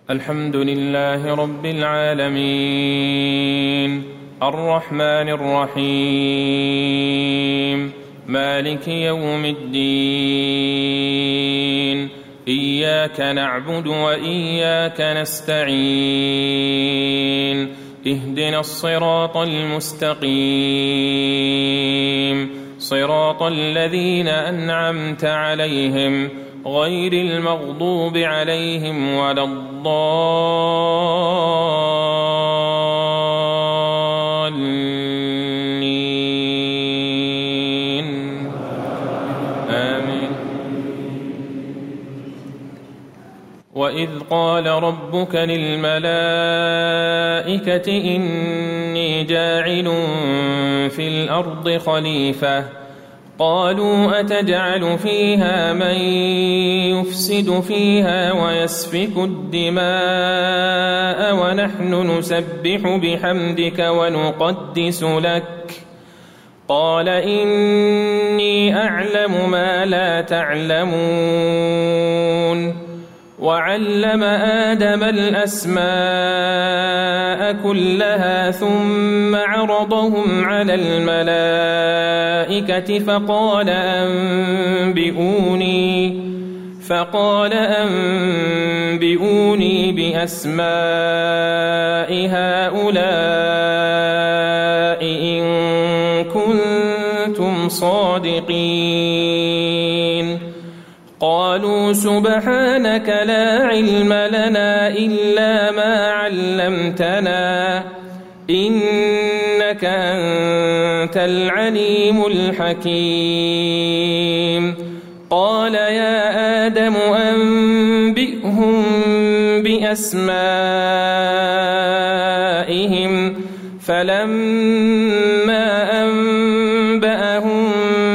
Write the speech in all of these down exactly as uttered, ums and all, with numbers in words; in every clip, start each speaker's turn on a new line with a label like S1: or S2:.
S1: الحمد لله رب العالمين الرحمن الرحيم مالك يوم الدين إياك نعبد وإياك نستعين اهدنا الصراط المستقيم صراط الذين أنعمت عليهم غير المغضوب عليهم ولا الضالين آمين. وإذ قال ربك للملائكة إني جاعل في الأرض خليفة قالوا أتجعل فيها من يفسد فيها ويسفك الدماء ونحن نسبح بحمدك ونقدس لك قال إني أعلم ما لا تعلمون وعلم آدم الأسماء كلها ثم عرضهم على الملائكة فقال أنبئوني فقال أنبئوني بأسماء هؤلاء إن كنتم صادقين قالوا سبحانك لا علم لنا إلا ما علمتنا إنك أنت العليم الحكيم قال يا آدم أنبئهم بأسمائهم فلما أنبأهم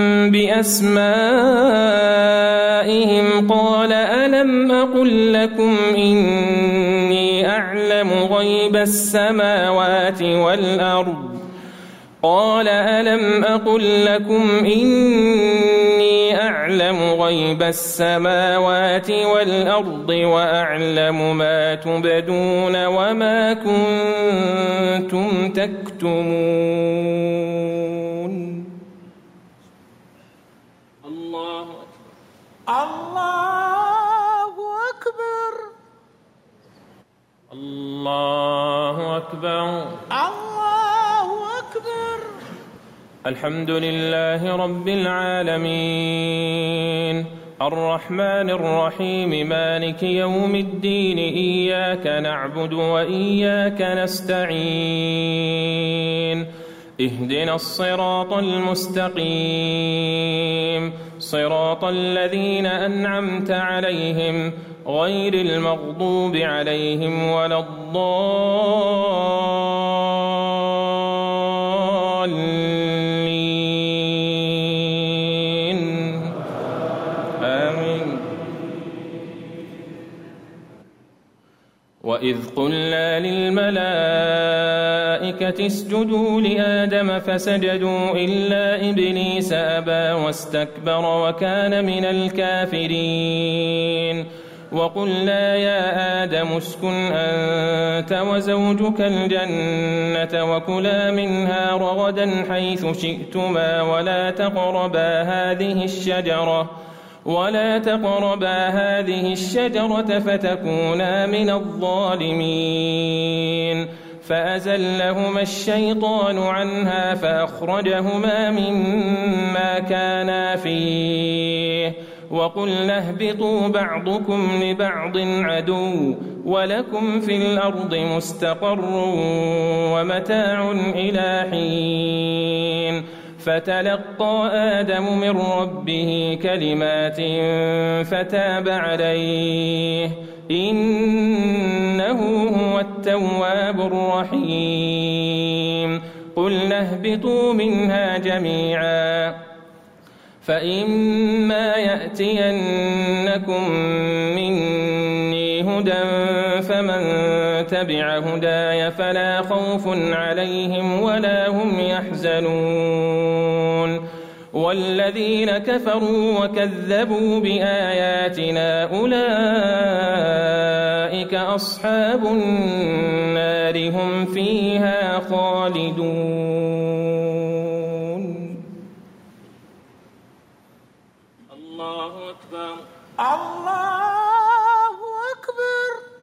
S1: بأسمائهم قال ألم أقل لكم إني أعلم غيب السماوات والأرض قال ألم أقل لكم إني أعلم غيب السماوات والأرض وأعلم ما تبدون وما كنتم تكتمون. الله
S2: الله أكبر
S1: الله أكبر
S2: الله أكبر.
S1: الحمد لله رب العالمين الرحمن الرحيم مالك يوم الدين إياك نعبد وإياك نستعين اهدنا الصراط المستقيم صراط الذين أنعمت عليهم غير المغضوب عليهم ولا الضالين آمين. وإذ قلنا للملائكة اسجدوا لآدم فسجدوا إلا إبليس أبى واستكبر وكان من الكافرين وقلنا يا آدم اسكن أنت وزوجك الجنة وكلا منها رغدا حيث شئتما ولا تقربا هذه الشجرة ولا تقربا هذه الشجرة فتكونا من الظالمين فأزلهما الشيطان عنها فأخرجهما مما كانا فيه وقلنا اهبطوا بعضكم لبعض عدو ولكم في الأرض مستقر ومتاع إلى حين فتلقى آدم من ربه كلمات فتاب عليه إنه هو التواب الرحيم قلنا اهبطوا منها جميعا فإما يأتينكم مني هدى فمن تبع هداي فلا خوف عليهم ولا هم يحزنون والذين كفروا وكذبوا بآياتنا أولئك أصحاب النار هم فيها خالدون.
S3: الله أكبر.
S2: الله